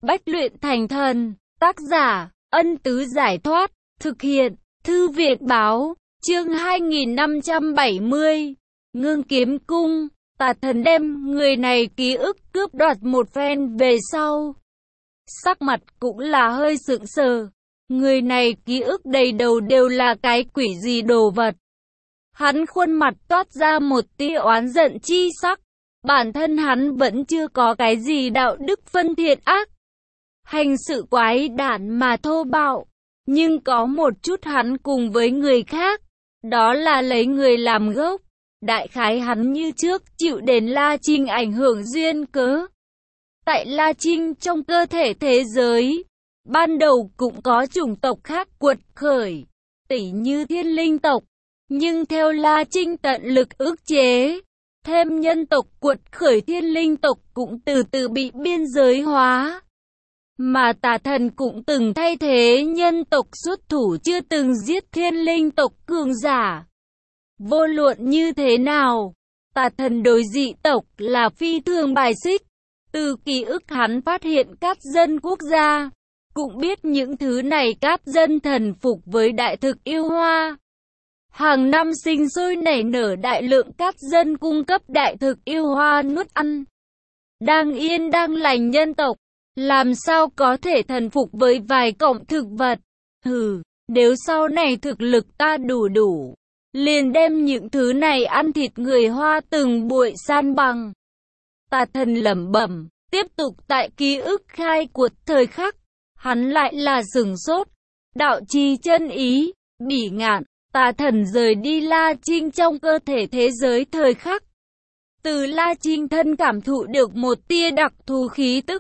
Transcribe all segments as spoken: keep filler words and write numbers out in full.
Bách luyện thành thần. Tác giả, Ân Tứ Giải Thoát. Thực hiện, Thư Viện Báo. Chương hai nghìn năm trăm bảy mươi. Ngưng Kiếm Cung. Tà thần đem người này ký ức cướp đoạt một phen về sau. Sắc mặt cũng là hơi sượng sờ. Người này ký ức đầy đầu đều là cái quỷ gì đồ vật. Hắn khuôn mặt toát ra một tia oán giận chi sắc. Bản thân hắn vẫn chưa có cái gì đạo đức phân thiện ác. Hành sự quái đản mà thô bạo. Nhưng có một chút hắn cùng với người khác. Đó là lấy người làm gốc. Đại khái hắn như trước chịu đến La Trinh ảnh hưởng duyên cớ. Tại La Trinh trong cơ thể thế giới, ban đầu cũng có chủng tộc khác quật khởi, tỉ như thiên linh tộc. Nhưng theo La Trinh tận lực ức chế, thêm nhân tộc quật khởi, thiên linh tộc cũng từ từ bị biên giới hóa. Mà tà thần cũng từng thay thế nhân tộc xuất thủ, chưa từng giết thiên linh tộc cường giả. Vô luận như thế nào, tà thần đối dị tộc là phi thường bài xích. Từ ký ức hắn phát hiện các dân quốc gia, cũng biết những thứ này các dân thần phục với đại thực yêu hoa. Hàng năm sinh sôi nảy nở đại lượng các dân cung cấp đại thực yêu hoa nuốt ăn. Đang yên đang lành nhân tộc, làm sao có thể thần phục với vài cọng thực vật. Hừ, nếu sau này thực lực ta đủ đủ, liền đem những thứ này ăn thịt người hoa từng bụi san bằng. Tà thần lẩm bẩm, tiếp tục tại ký ức khai cuộc thời khắc, hắn lại là sửng sốt. Đạo trì chân ý, bỉ ngạn, tà thần rời đi La Trinh trong cơ thể thế giới thời khắc. Từ La Trinh thân cảm thụ được một tia đặc thù khí tức.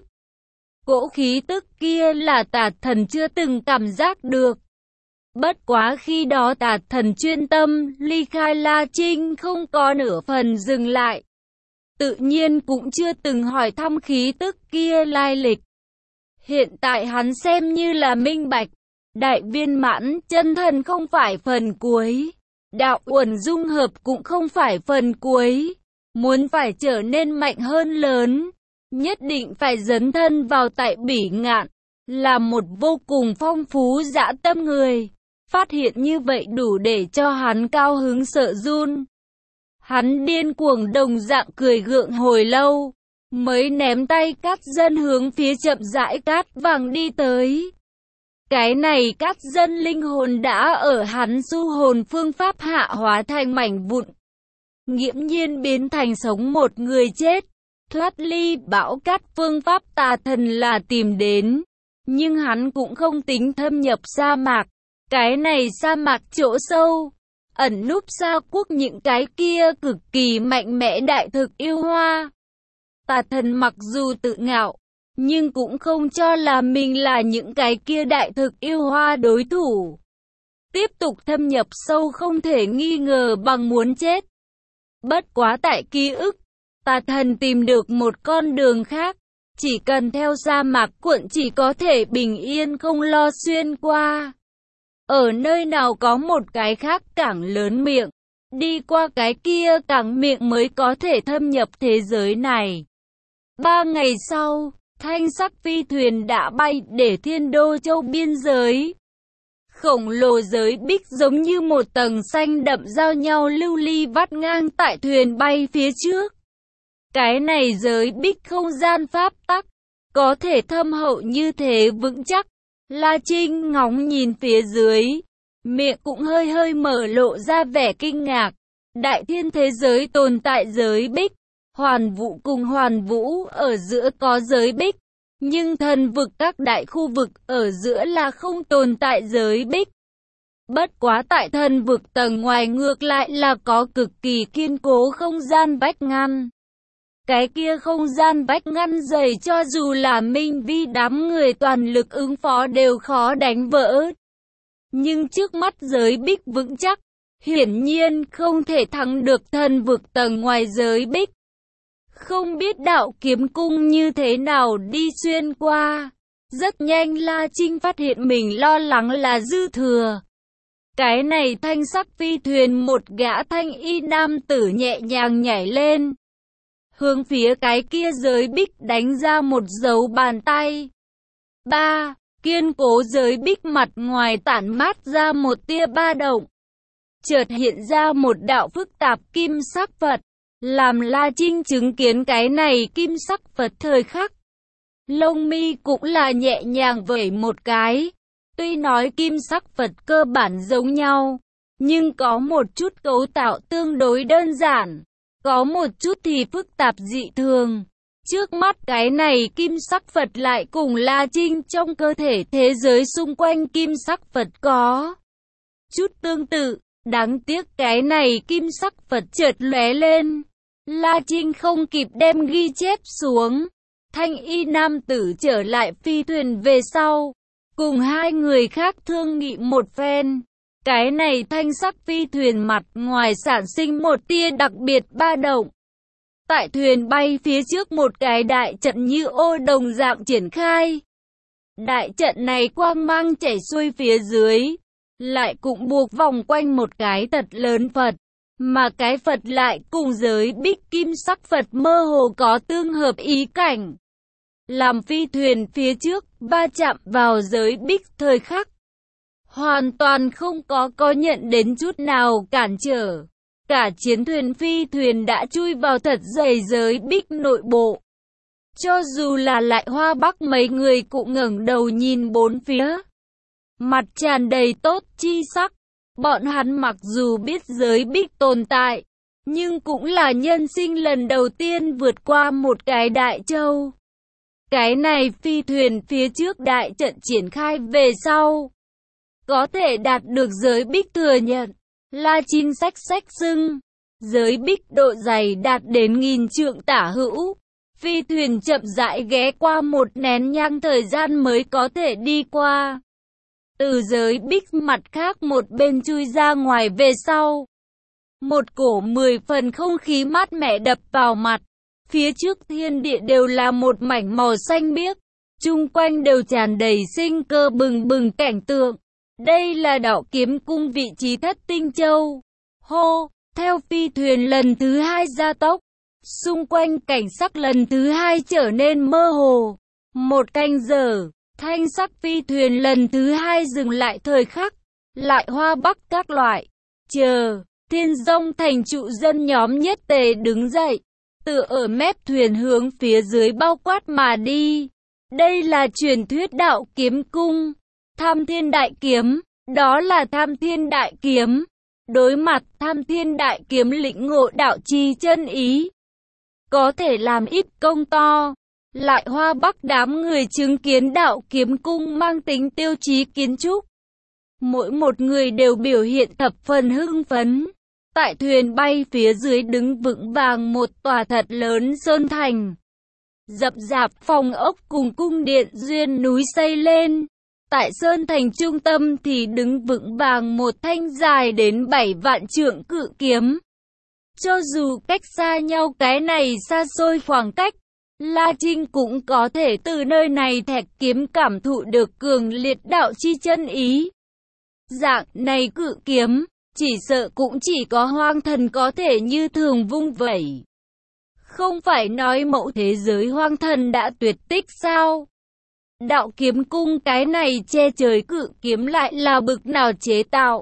Cỗ khí tức kia là tà thần chưa từng cảm giác được. Bất quá khi đó tà thần chuyên tâm, ly khai La Trinh không có nửa phần dừng lại. Tự nhiên cũng chưa từng hỏi thăm khí tức kia lai lịch. Hiện tại hắn xem như là minh bạch. Đại viên mãn chân thần không phải phần cuối. Đạo uẩn dung hợp cũng không phải phần cuối. Muốn phải trở nên mạnh hơn lớn, nhất định phải dấn thân vào tại bỉ ngạn. Là một vô cùng phong phú dã tâm người. Phát hiện như vậy đủ để cho hắn cao hứng sợ run. Hắn điên cuồng đồng dạng cười gượng hồi lâu, mới ném tay cát dân hướng phía chậm rãi cát vàng đi tới. Cái này cát dân linh hồn đã ở hắn du hồn phương pháp hạ hóa thành mảnh vụn, nghiễm nhiên biến thành sống một người chết. Thoát ly bão cát phương pháp tà thần là tìm đến, nhưng hắn cũng không tính thâm nhập sa mạc. Cái này sa mạc chỗ sâu, ẩn núp sa quốc những cái kia cực kỳ mạnh mẽ đại thực yêu hoa. Tà thần mặc dù tự ngạo, nhưng cũng không cho là mình là những cái kia đại thực yêu hoa đối thủ. Tiếp tục thâm nhập sâu không thể nghi ngờ bằng muốn chết. Bất quá tại ký ức, tà thần tìm được một con đường khác. Chỉ cần theo sa mạc cuộn chỉ có thể bình yên không lo xuyên qua. Ở nơi nào có một cái khác cảng lớn miệng, đi qua cái kia cảng miệng mới có thể thâm nhập thế giới này. Ba ngày sau, thanh sắc phi thuyền đã bay để Thiên Đô Châu biên giới. Khổng lồ giới bích giống như một tầng xanh đậm giao nhau lưu ly vắt ngang tại thuyền bay phía trước. Cái này giới bích không gian pháp tắc, có thể thâm hậu như thế vững chắc. La Trinh ngóng nhìn phía dưới, miệng cũng hơi hơi mở lộ ra vẻ kinh ngạc. Đại thiên thế giới tồn tại giới bích, hoàn vũ cùng hoàn vũ ở giữa có giới bích, nhưng thần vực các đại khu vực ở giữa là không tồn tại giới bích. Bất quá tại thần vực tầng ngoài ngược lại là có cực kỳ kiên cố không gian vách ngăn. Cái kia không gian vách ngăn dày cho dù là Minh Vi đám người toàn lực ứng phó đều khó đánh vỡ. Nhưng trước mắt giới bích vững chắc, hiển nhiên không thể thắng được thần vực tầng ngoài giới bích. Không biết đạo kiếm cung như thế nào đi xuyên qua. Rất nhanh La Trinh phát hiện mình lo lắng là dư thừa. Cái này thanh sắc phi thuyền, một gã thanh y nam tử nhẹ nhàng nhảy lên, hướng phía cái kia giới bích đánh ra một dấu bàn tay. ba. Kiên cố giới bích mặt ngoài tản mát ra một tia ba động. Chợt hiện ra một đạo phức tạp kim sắc Phật, làm La Trinh chứng kiến cái này kim sắc Phật thời khắc. Lông mi cũng là nhẹ nhàng vẩy một cái. Tuy nói kim sắc Phật cơ bản giống nhau, nhưng có một chút cấu tạo tương đối đơn giản, có một chút thì phức tạp dị thường. Trước mắt cái này kim sắc Phật lại cùng La Trinh trong cơ thể thế giới xung quanh kim sắc Phật có chút tương tự. Đáng tiếc cái này kim sắc Phật chợt lóe lên, La Trinh không kịp đem ghi chép xuống. Thanh y nam tử trở lại phi thuyền về sau, cùng hai người khác thương nghị một phen. Cái này thanh sắc phi thuyền mặt ngoài sản sinh một tia đặc biệt ba động. Tại thuyền bay phía trước một cái đại trận như ô đồng dạng triển khai. Đại trận này quang mang chảy xuôi phía dưới, lại cũng buộc vòng quanh một cái thật lớn Phật, mà cái Phật lại cùng giới bích kim sắc Phật mơ hồ có tương hợp ý cảnh. Làm phi thuyền phía trước va chạm vào giới bích thời khắc, hoàn toàn không có có nhận đến chút nào cản trở. Cả chiến thuyền phi thuyền đã chui vào thật dày giới bích nội bộ. Cho dù là Lại Hoa Bắc mấy người cũng ngẩng đầu nhìn bốn phía, mặt tràn đầy tốt chi sắc. Bọn hắn mặc dù biết giới bích tồn tại, nhưng cũng là nhân sinh lần đầu tiên vượt qua một cái đại châu. Cái này phi thuyền phía trước đại trận triển khai về sau, có thể đạt được giới bích thừa nhận. La Trinh xách xách xưng, giới bích độ dày đạt đến nghìn trượng tả hữu. Phi thuyền chậm rãi ghé qua một nén nhang thời gian mới có thể đi qua. Từ giới bích mặt khác một bên chui ra ngoài về sau, một cổ mười phần không khí mát mẻ đập vào mặt. Phía trước thiên địa đều là một mảnh màu xanh biếc, chung quanh đều tràn đầy sinh cơ bừng bừng cảnh tượng. Đây là Đạo Kiếm Cung vị trí Thất Tinh Châu. Hô, theo phi thuyền lần thứ hai gia tốc, xung quanh cảnh sắc lần thứ hai trở nên mơ hồ. Một canh giờ, thanh sắc phi thuyền lần thứ hai dừng lại thời khắc. Lại Hoa Bắc các loại, chờ, Thiên Dông thành trụ dân nhóm nhất tề đứng dậy, tựa ở mép thuyền hướng phía dưới bao quát mà đi. Đây là truyền thuyết Đạo Kiếm Cung, Tham Thiên Đại Kiếm, đó là Tham Thiên Đại Kiếm. Đối mặt Tham Thiên Đại Kiếm lĩnh ngộ đạo chi chân ý, có thể làm ít công to. Lại Hoa Bắc đám người chứng kiến Đạo Kiếm Cung mang tính tiêu chí kiến trúc, mỗi một người đều biểu hiện thập phần hưng phấn. Tại thuyền bay phía dưới đứng vững vàng một tòa thật lớn sơn thành, rậm rạp phòng ốc cùng cung điện duyên núi xây lên. Tại sơn thành trung tâm thì đứng vững vàng một thanh dài đến bảy vạn trượng cự kiếm. Cho dù cách xa nhau cái này xa xôi khoảng cách, La Trinh cũng có thể từ nơi này thạch kiếm cảm thụ được cường liệt đạo chi chân ý. Dạng này cự kiếm, chỉ sợ cũng chỉ có hoang thần có thể như thường vung vẩy. Không phải nói mẫu thế giới hoang thần đã tuyệt tích sao? Đạo Kiếm Cung cái này che trời cự kiếm lại là bực nào chế tạo?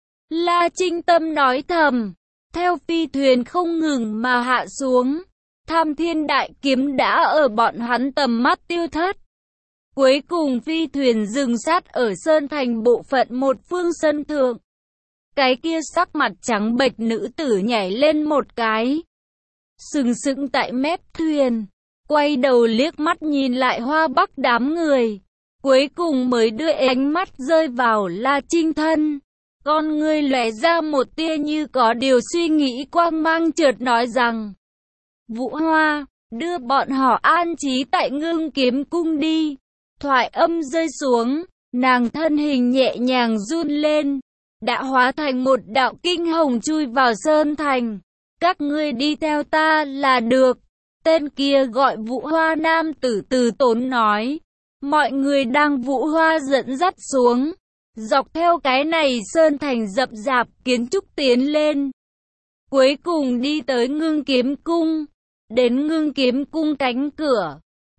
La Trinh tâm nói thầm, theo phi thuyền không ngừng mà hạ xuống, Tham Thiên Đại Kiếm đã ở bọn hắn tầm mắt tiêu thất. Cuối cùng phi thuyền dừng sát ở sơn thành bộ phận một phương sân thượng. Cái kia sắc mặt trắng bệch nữ tử nhảy lên một cái, sừng sững tại mép thuyền, quay đầu liếc mắt nhìn Lại Hoa Bắc đám người, cuối cùng mới đưa ánh mắt rơi vào La Trinh thân. Con ngươi lóe ra một tia như có điều suy nghĩ quang mang, chợt nói rằng: Vũ Hoa, đưa bọn họ an trí tại Ngưng Kiếm Cung đi. Thoại âm rơi xuống, nàng thân hình nhẹ nhàng run lên, đã hóa thành một đạo kinh hồng chui vào sơn thành. Các ngươi đi theo ta là được. Tên kia gọi Vũ Hoa nam tử từ tốn nói. Mọi người đang Vũ Hoa dẫn dắt xuống, dọc theo cái này sơn thành rậm rạp kiến trúc tiến lên. Cuối cùng đi tới Ngưng Kiếm Cung. Đến Ngưng Kiếm Cung cánh cửa,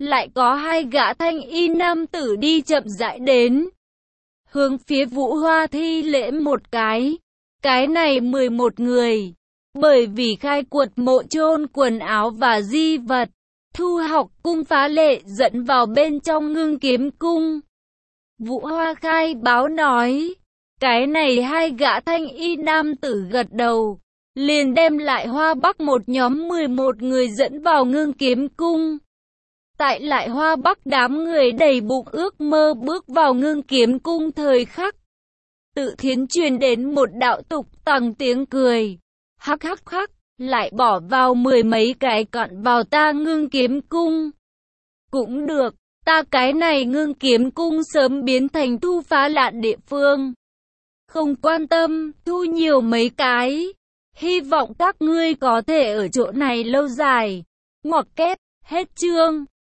lại có hai gã thanh y nam tử đi chậm rãi đến, hướng phía Vũ Hoa thi lễ một cái. Cái này mười một người, bởi vì khai quật mộ chôn quần áo và di vật, Thu Học cung phá lệ dẫn vào bên trong Ngưng Kiếm cung. Vũ Hoa khai báo nói, cái này hai gã thanh y nam tử gật đầu, liền đem lại Hoa Bắc một nhóm mười một người dẫn vào Ngưng Kiếm cung. Tại lại Hoa Bắc đám người đầy bụng ước mơ bước vào Ngưng Kiếm cung thời khắc, Tự Thiến truyền đến một đạo tục tằng tiếng cười, hắc hắc hắc, lại bỏ vào mười mấy cái cọn vào ta Ngưng Kiếm cung. Cũng được, ta cái này Ngưng Kiếm cung sớm biến thành thu phá lạn địa phương. Không quan tâm, thu nhiều mấy cái. Hy vọng các ngươi có thể ở chỗ này lâu dài. Ngoặc kép, hết chương.